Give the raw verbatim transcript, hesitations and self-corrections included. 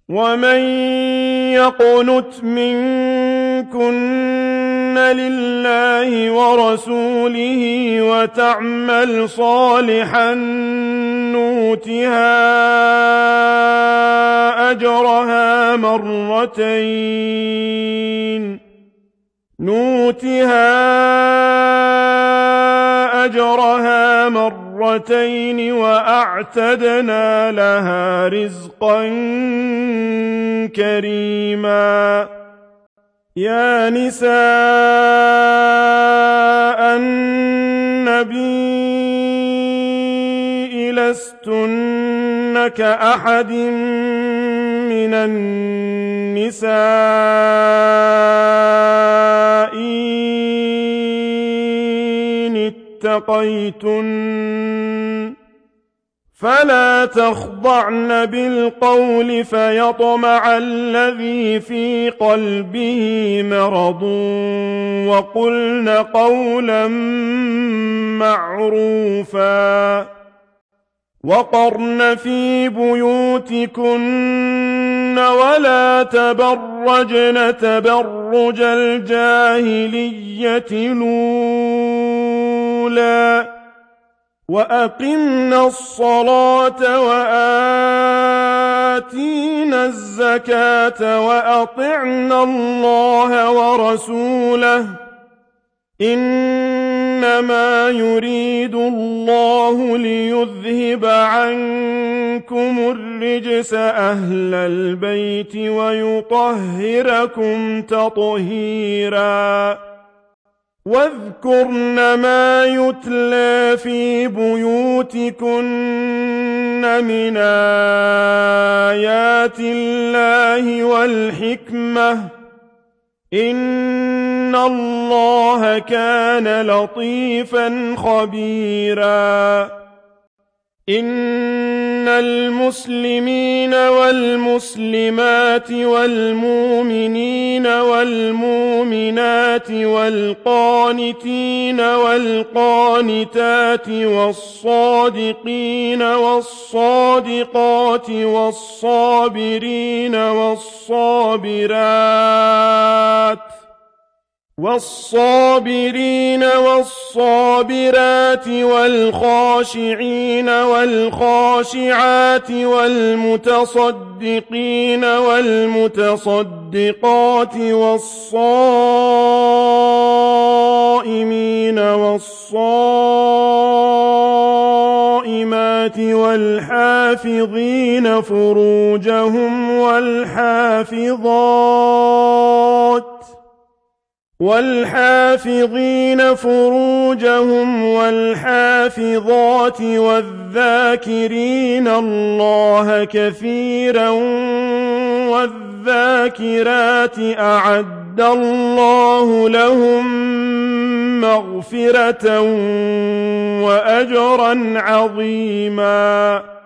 ومن يقنت منكن لله ورسوله وتعمل صالحا نؤتها أجرها مرتين نؤتها أجرها مرتين وأعتدنا لها رزقا كريما يا نساء النبي لستن كأحد من النساء إن اتقيتن فلا تخضعن بالقول فيطمع الذي في قلبه مرض وقلن قولا معروفا وقرن في بيوتكن ولا تبرجن تبرج الجاهلية الأولى وأقمنا الصلاة وآتينا الزكاة وأطعنا الله ورسوله إنما يريد الله ليذهب عنكم الرجس أهل البيت ويطهركم تطهيرا واذكرن ما يتلى في بيوتكن من آيات الله والحكمة إن الله كان لطيفا خبيرا إن المسلمين والمسلمات والمؤمنين والمؤمنات والقانتين والقانتات والصادقين والصادقات والصابرين والصابرات والصابرين والصابرات والخاشعين والخاشعات والمتصدقين والمتصدقات والصائمين والصائمات والحافظين فروجهم والحافظات والحافظين فروجهم والحافظات والذاكرين الله كثيرا والذاكرات أعد الله لهم مغفرة وأجرا عظيما